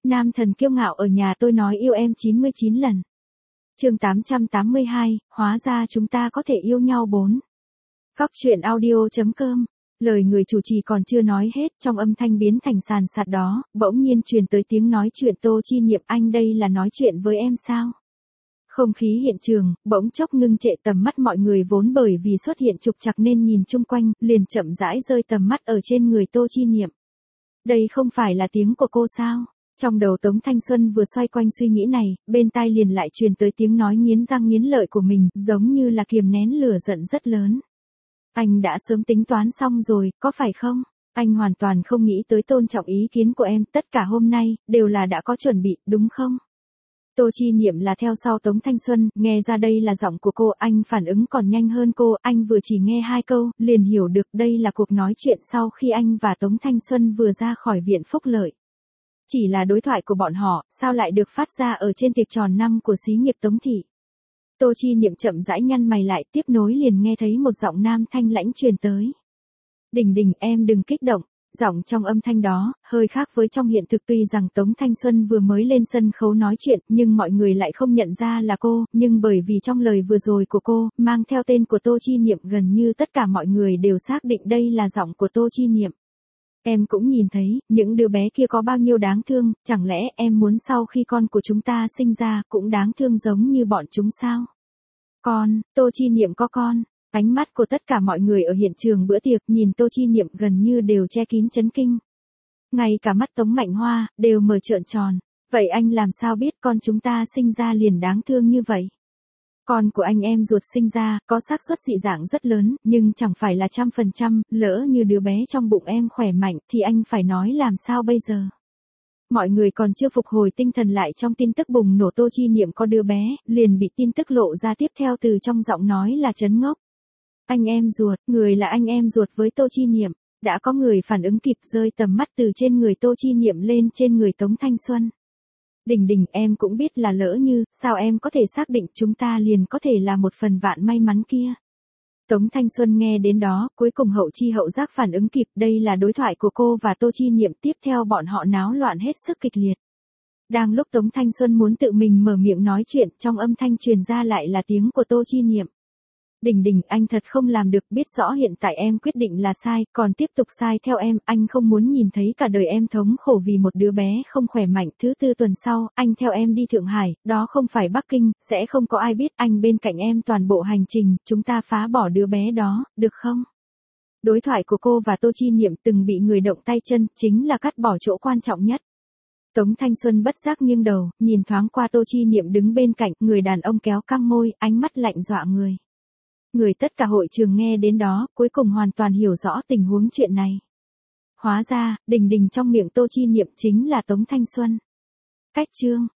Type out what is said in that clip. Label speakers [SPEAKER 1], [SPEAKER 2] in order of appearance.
[SPEAKER 1] Nam thần kiêu ngạo ở nhà tôi nói yêu em 99 lần. Chương 882, hóa ra chúng ta có thể yêu nhau 4. Góc truyện audio.com. Lời người chủ trì còn chưa nói hết, trong âm thanh biến thành sàn sạt đó, bỗng nhiên truyền tới tiếng nói chuyện Tô Chi Niệm, anh đây là nói chuyện với em sao? Không khí hiện trường, bỗng chốc ngưng trệ, tầm mắt mọi người vốn bởi vì xuất hiện trục trặc nên nhìn chung quanh, liền chậm rãi rơi tầm mắt ở trên người Tô Chi Niệm. Đây không phải là tiếng của cô sao? Trong đầu Tống Thanh Xuân vừa xoay quanh suy nghĩ này, bên tai liền lại truyền tới tiếng nói nghiến răng nghiến lợi của mình, giống như là kiềm nén lửa giận rất lớn. Anh đã sớm tính toán xong rồi, có phải không? Anh hoàn toàn không nghĩ tới tôn trọng ý kiến của em, tất cả hôm nay, đều là đã có chuẩn bị, đúng không? Tô Chi Niệm là theo sau Tống Thanh Xuân, nghe ra đây là giọng của cô, anh phản ứng còn nhanh hơn cô, anh vừa chỉ nghe 2 câu, liền hiểu được đây là cuộc nói chuyện sau khi anh và Tống Thanh Xuân vừa ra khỏi viện phúc lợi. Chỉ là đối thoại của bọn họ, sao lại được phát ra ở trên tiệc tròn năm của xí nghiệp Tống Thị. Tô Chi Niệm chậm rãi nhăn mày lại, tiếp nối liền nghe thấy một giọng nam thanh lãnh truyền tới. Đình Đình, em đừng kích động. Giọng trong âm thanh đó, hơi khác với trong hiện thực, tuy rằng Tống Thanh Xuân vừa mới lên sân khấu nói chuyện, nhưng mọi người lại không nhận ra là cô, nhưng bởi vì trong lời vừa rồi của cô, mang theo tên của Tô Chi Niệm, gần như tất cả mọi người đều xác định đây là giọng của Tô Chi Niệm. Em cũng nhìn thấy, những đứa bé kia có bao nhiêu đáng thương, chẳng lẽ em muốn sau khi con của chúng ta sinh ra, cũng đáng thương giống như bọn chúng sao? Con, Tô Chi Niệm có con. Ánh mắt của tất cả mọi người ở hiện trường bữa tiệc nhìn Tô Chi Niệm gần như đều che kín chấn kinh. Ngay cả mắt Tống Mạnh Hoa, đều mở trợn tròn. Vậy anh làm sao biết con chúng ta sinh ra liền đáng thương như vậy? Con của anh em ruột sinh ra, có xác suất dị dạng rất lớn, nhưng chẳng phải là 100%, lỡ như đứa bé trong bụng em khỏe mạnh thì anh phải nói làm sao bây giờ? Mọi người còn chưa phục hồi tinh thần lại trong tin tức bùng nổ Tô Chi Niệm có đứa bé, liền bị tin tức lộ ra tiếp theo từ trong giọng nói là trấn ngốc. Anh em ruột, người là anh em ruột với Tô Chi Niệm, đã có người phản ứng kịp rơi tầm mắt từ trên người Tô Chi Niệm lên trên người Tống Thanh Xuân. Đình Đình, em cũng biết là lỡ như, sao em có thể xác định chúng ta liền có thể là một phần vạn may mắn kia. Tống Thanh Xuân nghe đến đó, cuối cùng hậu chi hậu giác phản ứng kịp, đây là đối thoại của cô và Tô Chi Niệm, tiếp theo bọn họ náo loạn hết sức kịch liệt. Đang lúc Tống Thanh Xuân muốn tự mình mở miệng nói chuyện, trong âm thanh truyền ra lại là tiếng của Tô Chi Niệm. Đình Đình, anh thật không làm được, biết rõ hiện tại em quyết định là sai, còn tiếp tục sai theo em, anh không muốn nhìn thấy cả đời em thống khổ vì một đứa bé không khỏe mạnh. Thứ 4 tuần sau, anh theo em đi Thượng Hải, đó không phải Bắc Kinh, sẽ không có ai biết, anh bên cạnh em toàn bộ hành trình, chúng ta phá bỏ đứa bé đó, được không? Đối thoại của cô và Tô Chi Niệm từng bị người động tay chân, chính là cắt bỏ chỗ quan trọng nhất. Tống Thanh Xuân bất giác nghiêng đầu, nhìn thoáng qua Tô Chi Niệm đứng bên cạnh, người đàn ông kéo căng môi, ánh mắt lạnh dọa người. Người tất cả hội trường nghe đến đó, cuối cùng hoàn toàn hiểu rõ tình huống chuyện này. Hóa ra, Đình Đình trong miệng Tô Chi Niệm chính là Tống Thanh Xuân. Cách chương.